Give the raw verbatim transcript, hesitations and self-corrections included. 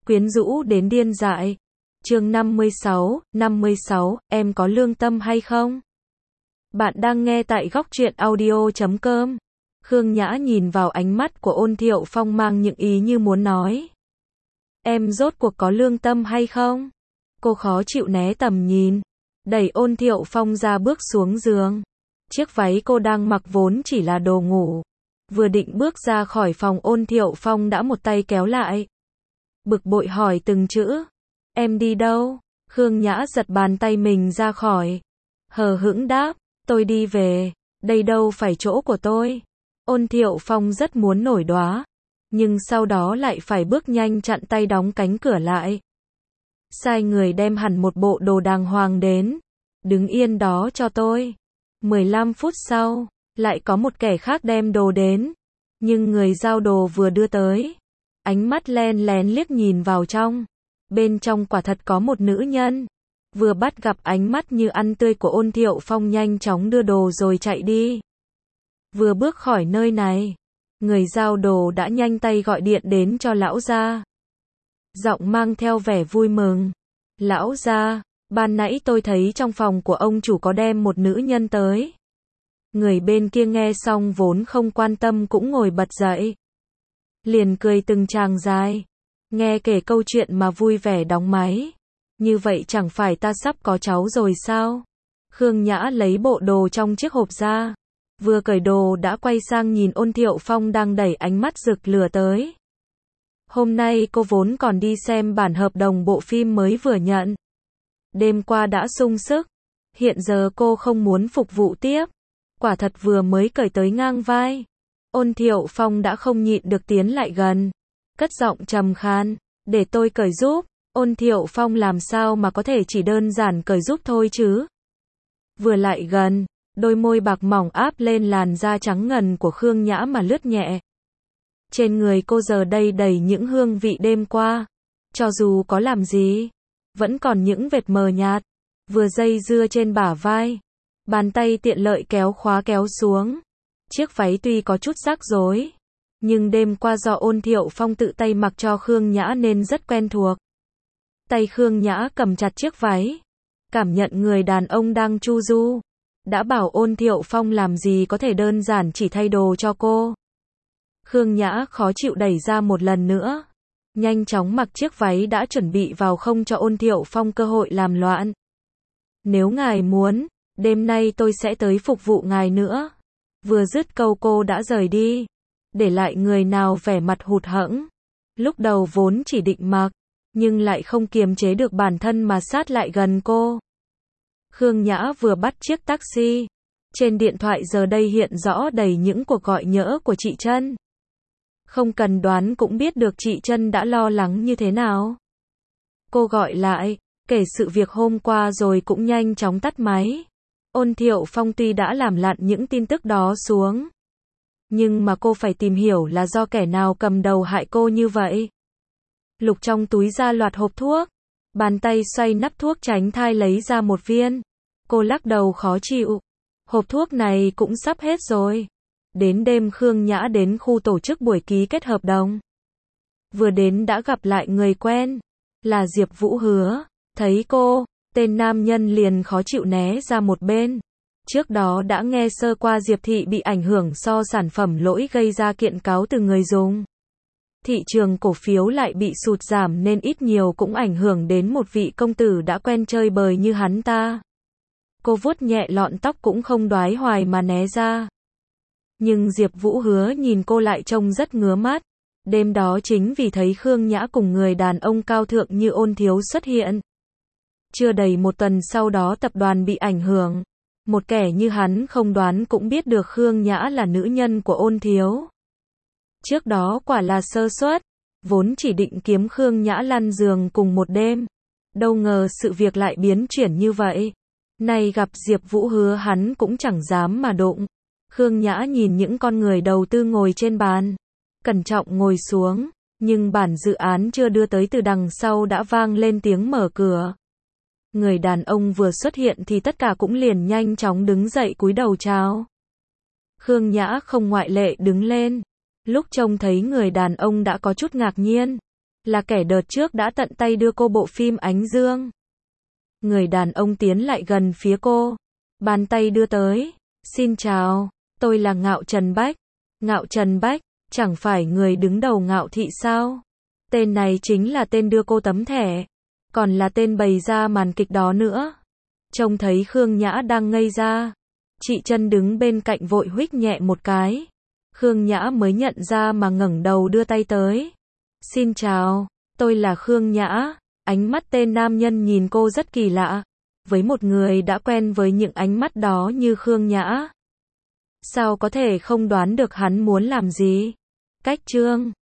quyến rũ đến điên dại. Chương năm mươi sáu, năm mươi sáu, em có lương tâm hay không? Bạn đang nghe tại góc truyện audio chấm com. Khương Nhã nhìn vào ánh mắt của Ôn Thiệu Phong mang những ý như muốn nói. Em rốt cuộc có lương tâm hay không? Cô khó chịu né tầm nhìn, đẩy Ôn Thiệu Phong ra bước xuống giường. Chiếc váy cô đang mặc vốn chỉ là đồ ngủ. Vừa định bước ra khỏi phòng, Ôn Thiệu Phong đã một tay kéo lại. Bực bội hỏi từng chữ. Em đi đâu? Khương Nhã giật bàn tay mình ra khỏi. Hờ hững đáp, tôi đi về, đây đâu phải chỗ của tôi. Ôn Thiệu Phong rất muốn nổi đoá, nhưng sau đó lại phải bước nhanh chặn tay đóng cánh cửa lại. Sai người đem hẳn một bộ đồ đàng hoàng đến. Đứng yên đó cho tôi. mười lăm phút sau, lại có một kẻ khác đem đồ đến. Nhưng người giao đồ vừa đưa tới, ánh mắt len lén liếc nhìn vào trong. Bên trong quả thật có một nữ nhân. Vừa bắt gặp ánh mắt như ăn tươi của Ôn Thiệu Phong nhanh chóng đưa đồ rồi chạy đi. Vừa bước khỏi nơi này, người giao đồ đã nhanh tay gọi điện đến cho lão gia. Giọng mang theo vẻ vui mừng. Lão gia, ban nãy tôi thấy trong phòng của ông chủ có đem một nữ nhân tới. Người bên kia nghe xong vốn không quan tâm cũng ngồi bật dậy. Liền cười từng tràng dài. Nghe kể câu chuyện mà vui vẻ đóng máy. Như vậy chẳng phải ta sắp có cháu rồi sao? Khương Nhã lấy bộ đồ trong chiếc hộp ra. Vừa cởi đồ đã quay sang nhìn Ôn Thiệu Phong đang đẩy ánh mắt rực lửa tới. Hôm nay cô vốn còn đi xem bản hợp đồng bộ phim mới vừa nhận. Đêm qua đã sung sức. Hiện giờ cô không muốn phục vụ tiếp. Quả thật vừa mới cởi tới ngang vai. Ôn Thiệu Phong đã không nhịn được tiến lại gần. Cất giọng trầm khan, để tôi cởi giúp. Ôn Thiệu Phong làm sao mà có thể chỉ đơn giản cởi giúp thôi chứ. Vừa lại gần, đôi môi bạc mỏng áp lên làn da trắng ngần của Khương Nhã mà lướt nhẹ. Trên người cô giờ đây đầy những hương vị đêm qua. Cho dù có làm gì, vẫn còn những vệt mờ nhạt. Vừa dây dưa trên bả vai, bàn tay tiện lợi kéo khóa kéo xuống. Chiếc váy tuy có chút rắc rối, nhưng đêm qua do Ôn Thiệu Phong tự tay mặc cho Khương Nhã nên rất quen thuộc. Tay Khương Nhã cầm chặt chiếc váy, cảm nhận người đàn ông đang chu du. Đã bảo Ôn Thiệu Phong làm gì có thể đơn giản chỉ thay đồ cho cô. Khương Nhã khó chịu đẩy ra một lần nữa. Nhanh chóng mặc chiếc váy đã chuẩn bị vào không cho Ôn Thiệu Phong cơ hội làm loạn. Nếu ngài muốn, đêm nay tôi sẽ tới phục vụ ngài nữa. Vừa dứt câu cô đã rời đi. Để lại người nào vẻ mặt hụt hẫng. Lúc đầu vốn chỉ định mặc, nhưng lại không kiềm chế được bản thân mà sát lại gần cô. Khương Nhã vừa bắt chiếc taxi. Trên điện thoại giờ đây hiện rõ đầy những cuộc gọi nhỡ của chị Trân. Không cần đoán cũng biết được chị Trân đã lo lắng như thế nào. Cô gọi lại, kể sự việc hôm qua rồi cũng nhanh chóng tắt máy. Ôn Thiệu Phong tuy đã làm lặn những tin tức đó xuống, nhưng mà cô phải tìm hiểu là do kẻ nào cầm đầu hại cô như vậy. Lục trong túi ra loạt hộp thuốc. Bàn tay xoay nắp thuốc tránh thai lấy ra một viên. Cô lắc đầu khó chịu. Hộp thuốc này cũng sắp hết rồi. Đến đêm Khương Nhã đến khu tổ chức buổi ký kết hợp đồng. Vừa đến đã gặp lại người quen. Là Diệp Vũ Hứa. Thấy cô, tên nam nhân liền khó chịu né ra một bên. Trước đó đã nghe sơ qua Diệp Thị bị ảnh hưởng do sản phẩm lỗi gây ra kiện cáo từ người dùng. Thị trường cổ phiếu lại bị sụt giảm nên ít nhiều cũng ảnh hưởng đến một vị công tử đã quen chơi bời như hắn ta. Cô vuốt nhẹ lọn tóc cũng không đoái hoài mà né ra. Nhưng Diệp Vũ Hứa nhìn cô lại trông rất ngứa mắt. Đêm đó chính vì thấy Khương Nhã cùng người đàn ông cao thượng như Ôn Thiếu xuất hiện. Chưa đầy một tuần sau đó tập đoàn bị ảnh hưởng. Một kẻ như hắn không đoán cũng biết được Khương Nhã là nữ nhân của Ôn Thiếu. Trước đó quả là sơ suất, vốn chỉ định kiếm Khương Nhã lăn giường cùng một đêm. Đâu ngờ sự việc lại biến chuyển như vậy. Nay gặp Diệp Vũ Hứa hắn cũng chẳng dám mà đụng. Khương Nhã nhìn những con người đầu tư ngồi trên bàn. Cẩn trọng ngồi xuống, nhưng bản dự án chưa đưa tới từ đằng sau đã vang lên tiếng mở cửa. Người đàn ông vừa xuất hiện thì tất cả cũng liền nhanh chóng đứng dậy cúi đầu chào. Khương Nhã không ngoại lệ đứng lên. Lúc trông thấy người đàn ông đã có chút ngạc nhiên. Là kẻ đợt trước đã tận tay đưa cô bộ phim Ánh Dương. Người đàn ông tiến lại gần phía cô. Bàn tay đưa tới. Xin chào, tôi là Ngạo Trần Bách. Ngạo Trần Bách, chẳng phải người đứng đầu Ngạo Thị sao? Tên này chính là tên đưa cô tấm thẻ. Còn là tên bày ra màn kịch đó nữa. Trông thấy Khương Nhã đang ngây ra. Chị Trân đứng bên cạnh vội huých nhẹ một cái. Khương Nhã mới nhận ra mà ngẩng đầu đưa tay tới. Xin chào, tôi là Khương Nhã. Ánh mắt tên nam nhân nhìn cô rất kỳ lạ. Với một người đã quen với những ánh mắt đó như Khương Nhã. Sao có thể không đoán được hắn muốn làm gì? Cách chương